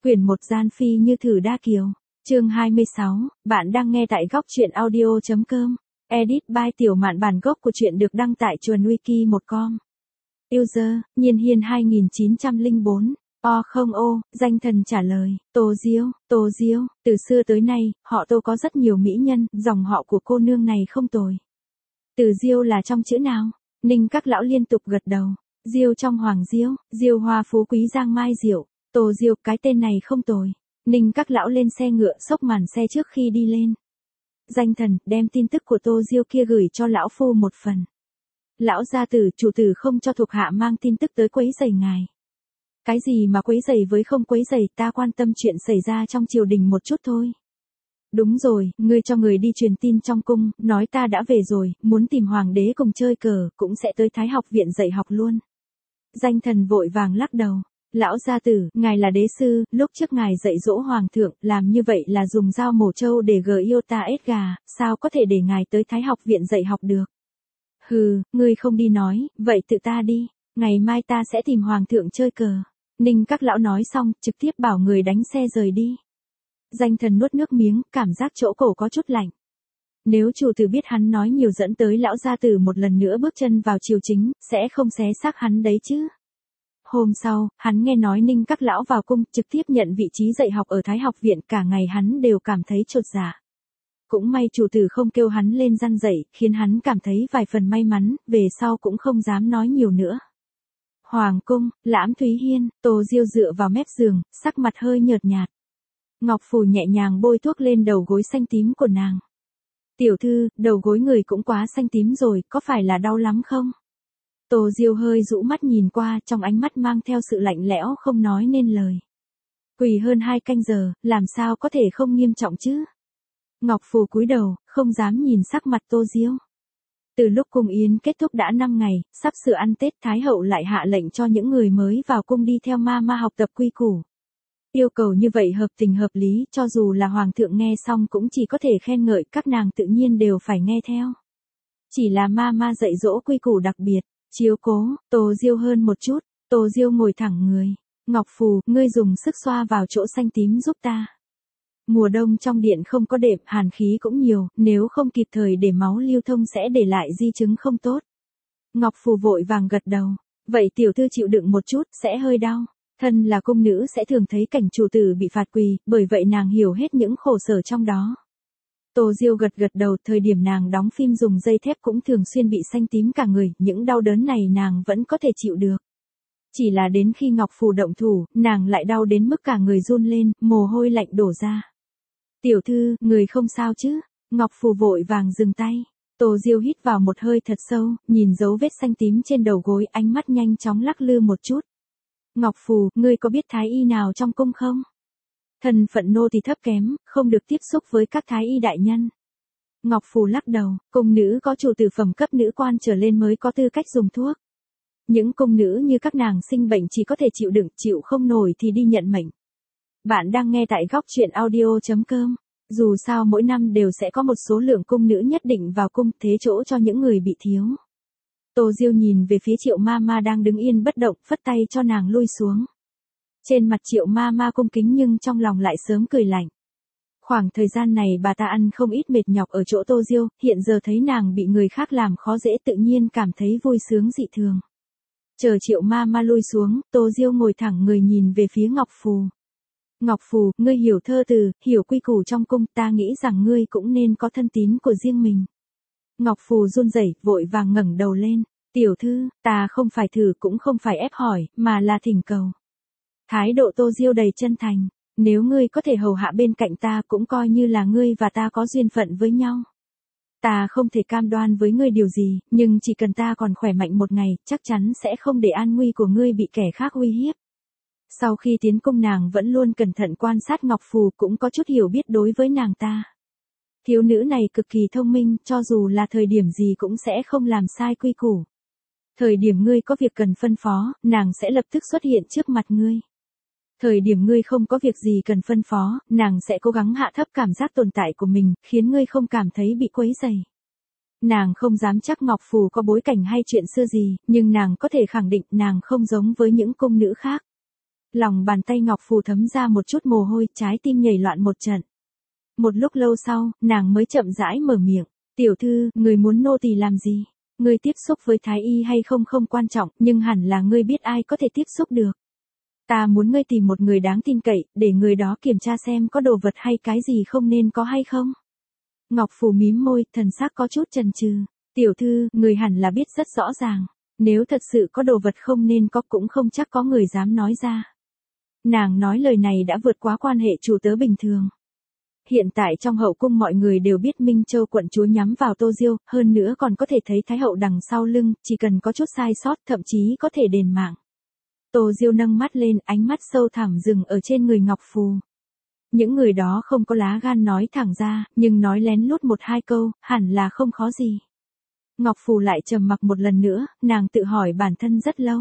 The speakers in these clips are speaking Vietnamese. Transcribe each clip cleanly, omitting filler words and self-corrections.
Quyển 1 Gian Phi như thử đa kiều. Chương 26, bạn đang nghe tại góc truyện audio.com. Edit by Tiểu Mạn. Bản gốc của truyện được đăng tại chuồn wiki1com. User, Nhiên Hiên 2904. O, danh thần trả lời, Tô Diêu, từ xưa tới nay, họ Tô có rất nhiều mỹ nhân, dòng họ của cô nương này không tồi. Từ Diêu là trong chữ nào? Ninh các lão liên tục gật đầu. Diêu trong Hoàng Diêu hoa phú quý giang mai diệu. Tô Diêu, cái tên này không tồi. Ninh các lão lên xe ngựa xốc màn xe trước khi đi lên. Danh thần, đem tin tức của Tô Diêu kia gửi cho lão phu một phần. Lão gia tử, chủ tử không cho thuộc hạ mang tin tức tới quấy rầy ngài. Cái gì mà quấy rầy với không quấy rầy, ta quan tâm chuyện xảy ra trong triều đình một chút thôi. Đúng rồi, ngươi cho người đi truyền tin trong cung, nói ta đã về rồi, muốn tìm hoàng đế cùng chơi cờ, cũng sẽ tới Thái học viện dạy học luôn. Danh thần vội vàng lắc đầu. Lão gia tử, ngài là đế sư, lúc trước ngài dạy dỗ hoàng thượng, làm như vậy là dùng dao mổ trâu để iota ết gà, sao có thể để ngài tới Thái học viện dạy học được? Hừ, ngươi không đi nói, vậy tự ta đi, ngày mai ta sẽ tìm hoàng thượng chơi cờ. Ninh các lão nói xong, trực tiếp bảo người đánh xe rời đi. Danh thần nuốt nước miếng, cảm giác chỗ cổ có chút lạnh. Nếu chủ tử biết hắn nói nhiều dẫn tới lão gia tử một lần nữa bước chân vào triều chính, sẽ không xé xác hắn đấy chứ. Hôm sau, hắn nghe nói Ninh các lão vào cung, trực tiếp nhận vị trí dạy học ở Thái học viện, cả ngày hắn đều cảm thấy chột dạ. Cũng may chủ tử không kêu hắn lên răn dạy, khiến hắn cảm thấy vài phần may mắn, về sau cũng không dám nói nhiều nữa. Hoàng cung, Lãm Thúy Hiên, Tô Diêu dựa vào mép giường, sắc mặt hơi nhợt nhạt. Ngọc Phù nhẹ nhàng bôi thuốc lên đầu gối xanh tím của nàng. Tiểu thư, đầu gối người cũng quá xanh tím rồi, có phải là đau lắm không? Tô Diêu hơi rũ mắt nhìn qua, trong ánh mắt mang theo sự lạnh lẽo không nói nên lời. Quỳ hơn 2 canh giờ, làm sao có thể không nghiêm trọng chứ? Ngọc Phù cúi đầu, không dám nhìn sắc mặt Tô Diêu. Từ lúc cung yến kết thúc đã 5 ngày, sắp sửa ăn Tết, Thái hậu lại hạ lệnh cho những người mới vào cung đi theo ma học tập quy củ. Yêu cầu như vậy hợp tình hợp lý, cho dù là hoàng thượng nghe xong cũng chỉ có thể khen ngợi, các nàng tự nhiên đều phải nghe theo. Chỉ là ma dạy dỗ quy củ đặc biệt, chiếu cố Tô Diêu hơn một chút. Tô Diêu ngồi thẳng người. Ngọc Phù, ngươi dùng sức xoa vào chỗ xanh tím giúp ta. Mùa đông trong điện không có đệm, hàn khí cũng nhiều, nếu không kịp thời để máu lưu thông sẽ để lại di chứng không tốt. Ngọc Phù vội vàng gật đầu. Vậy tiểu thư chịu đựng một chút, sẽ hơi đau. Thân là cung nữ sẽ thường thấy cảnh chủ tử bị phạt quỳ, bởi vậy nàng hiểu hết những khổ sở trong đó. Tô Diêu gật đầu, thời điểm nàng đóng phim dùng dây thép cũng thường xuyên bị xanh tím cả người, những đau đớn này nàng vẫn có thể chịu được. Chỉ là đến khi Ngọc Phù động thủ, nàng lại đau đến mức cả người run lên, mồ hôi lạnh đổ ra. Tiểu thư, người không sao chứ? Ngọc Phù vội vàng dừng tay. Tô Diêu hít vào một hơi thật sâu, nhìn dấu vết xanh tím trên đầu gối, ánh mắt nhanh chóng lắc lư một chút. Ngọc Phù, ngươi có biết thái y nào trong cung không? Thân phận nô tỳ thấp kém, không được tiếp xúc với các thái y đại nhân. Ngọc Phù lắc đầu, cung nữ có chủ tử phẩm cấp nữ quan trở lên mới có tư cách dùng thuốc. Những cung nữ như các nàng sinh bệnh chỉ có thể chịu đựng, chịu không nổi thì đi nhận mệnh. Bạn đang nghe tại góc truyện audio.com. Dù sao mỗi năm đều sẽ có một số lượng cung nữ nhất định vào cung, thế chỗ cho những người bị thiếu. Tô Diêu nhìn về phía Triệu Ma đang đứng yên bất động, phất tay cho nàng lui xuống. Trên mặt Triệu Ma cung kính nhưng trong lòng lại sớm cười lạnh. Khoảng thời gian này bà ta ăn không ít mệt nhọc ở chỗ Tô Diêu, hiện giờ thấy nàng bị người khác làm khó dễ tự nhiên cảm thấy vui sướng dị thường. Chờ Triệu Ma lui xuống, Tô Diêu ngồi thẳng người nhìn về phía Ngọc Phù. Ngọc Phù, ngươi hiểu thơ từ, hiểu quy củ trong cung, ta nghĩ rằng ngươi cũng nên có thân tín của riêng mình. Ngọc Phù run rẩy, vội vàng ngẩng đầu lên. Tiểu thư, ta không phải thử cũng không phải ép hỏi, mà là thỉnh cầu. Thái độ Tô Diêu đầy chân thành. Nếu ngươi có thể hầu hạ bên cạnh ta cũng coi như là ngươi và ta có duyên phận với nhau. Ta không thể cam đoan với ngươi điều gì, nhưng chỉ cần ta còn khỏe mạnh một ngày, chắc chắn sẽ không để an nguy của ngươi bị kẻ khác uy hiếp. Sau khi tiến cung nàng vẫn luôn cẩn thận quan sát Ngọc Phù, cũng có chút hiểu biết đối với nàng ta. Thiếu nữ này cực kỳ thông minh, cho dù là thời điểm gì cũng sẽ không làm sai quy củ. Thời điểm ngươi có việc cần phân phó, nàng sẽ lập tức xuất hiện trước mặt ngươi. Thời điểm ngươi không có việc gì cần phân phó, nàng sẽ cố gắng hạ thấp cảm giác tồn tại của mình, khiến ngươi không cảm thấy bị quấy rầy. Nàng không dám chắc Ngọc Phù có bối cảnh hay chuyện xưa gì, nhưng nàng có thể khẳng định nàng không giống với những cung nữ khác. Lòng bàn tay Ngọc Phù thấm ra một chút mồ hôi, trái tim nhảy loạn một trận. Một lúc lâu sau, nàng mới chậm rãi mở miệng. Tiểu thư, người muốn nô tỳ làm gì? Ngươi tiếp xúc với thái y hay không không quan trọng, nhưng hẳn là ngươi biết ai có thể tiếp xúc được. Ta muốn ngươi tìm một người đáng tin cậy, để người đó kiểm tra xem có đồ vật hay cái gì không nên có hay không. Ngọc Phù mím môi, thần sắc có chút chần chừ. Tiểu thư, người hẳn là biết rất rõ ràng. Nếu thật sự có đồ vật không nên có cũng không chắc có người dám nói ra. Nàng nói lời này đã vượt quá quan hệ chủ tớ bình thường. Hiện tại trong hậu cung mọi người đều biết Minh Châu quận chúa nhắm vào Tô Diêu, hơn nữa còn có thể thấy Thái hậu đằng sau lưng, chỉ cần có chút sai sót thậm chí có thể đền mạng. Tô Diêu nâng mắt lên, ánh mắt sâu thẳm dừng ở trên người Ngọc Phù. Những người đó không có lá gan nói thẳng ra, nhưng nói lén lút một hai câu, hẳn là không khó gì. Ngọc Phù lại trầm mặc một lần nữa, nàng tự hỏi bản thân rất lâu.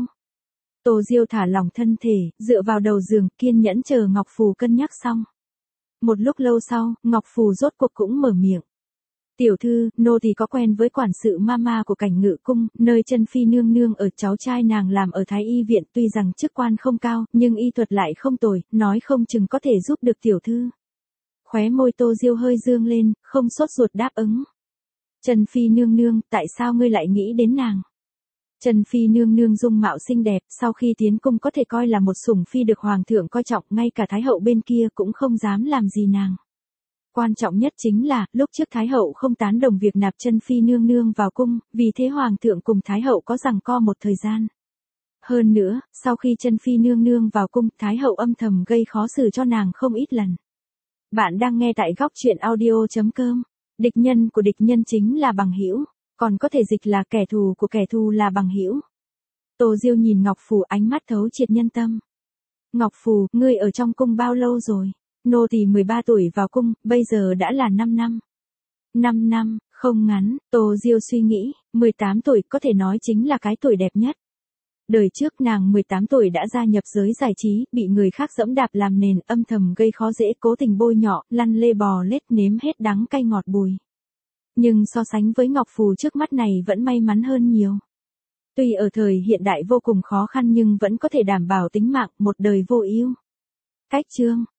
Tô Diêu thả lỏng thân thể, dựa vào đầu giường, kiên nhẫn chờ Ngọc Phù cân nhắc xong. Một lúc lâu sau, Ngọc Phù rốt cuộc cũng mở miệng. Tiểu thư, nô tỳ có quen với quản sự mama của Cảnh Ngự cung, nơi Chân Phi nương nương ở, cháu trai nàng làm ở Thái y viện, tuy rằng chức quan không cao, nhưng y thuật lại không tồi, nói không chừng có thể giúp được tiểu thư. Khóe môi Tô Diêu hơi dương lên, không sốt ruột đáp ứng. Chân Phi nương nương, tại sao ngươi lại nghĩ đến nàng? Chân Phi nương nương dung mạo xinh đẹp, sau khi tiến cung có thể coi là một sủng phi được hoàng thượng coi trọng, ngay cả Thái hậu bên kia cũng không dám làm gì nàng. Quan trọng nhất chính là, lúc trước Thái hậu không tán đồng việc nạp Chân Phi nương nương vào cung, vì thế hoàng thượng cùng Thái hậu có giằng co một thời gian. Hơn nữa, sau khi Chân Phi nương nương vào cung, Thái hậu âm thầm gây khó xử cho nàng không ít lần. Bạn đang nghe tại góc truyện audio.com. Địch nhân của địch nhân chính là bằng hữu, còn có thể dịch là kẻ thù của kẻ thù là bằng hữu. Tô Diêu nhìn Ngọc Phù, ánh mắt thấu triệt nhân tâm. Ngọc Phù, ngươi ở trong cung bao lâu rồi? Nô tỳ 13 tuổi vào cung, bây giờ đã là 5 năm. 5 năm, không ngắn. Tô Diêu suy nghĩ, 18 tuổi có thể nói chính là cái tuổi đẹp nhất. Đời trước nàng 18 tuổi đã gia nhập giới giải trí, bị người khác dẫm đạp làm nền, âm thầm gây khó dễ, cố tình bôi nhọ, lăn lê bò lết, nếm hết đắng cay ngọt bùi. Nhưng so sánh với Ngọc Phù trước mắt này vẫn may mắn hơn nhiều. Tuy ở thời hiện đại vô cùng khó khăn nhưng vẫn có thể đảm bảo tính mạng, một đời vô ưu. Cách chương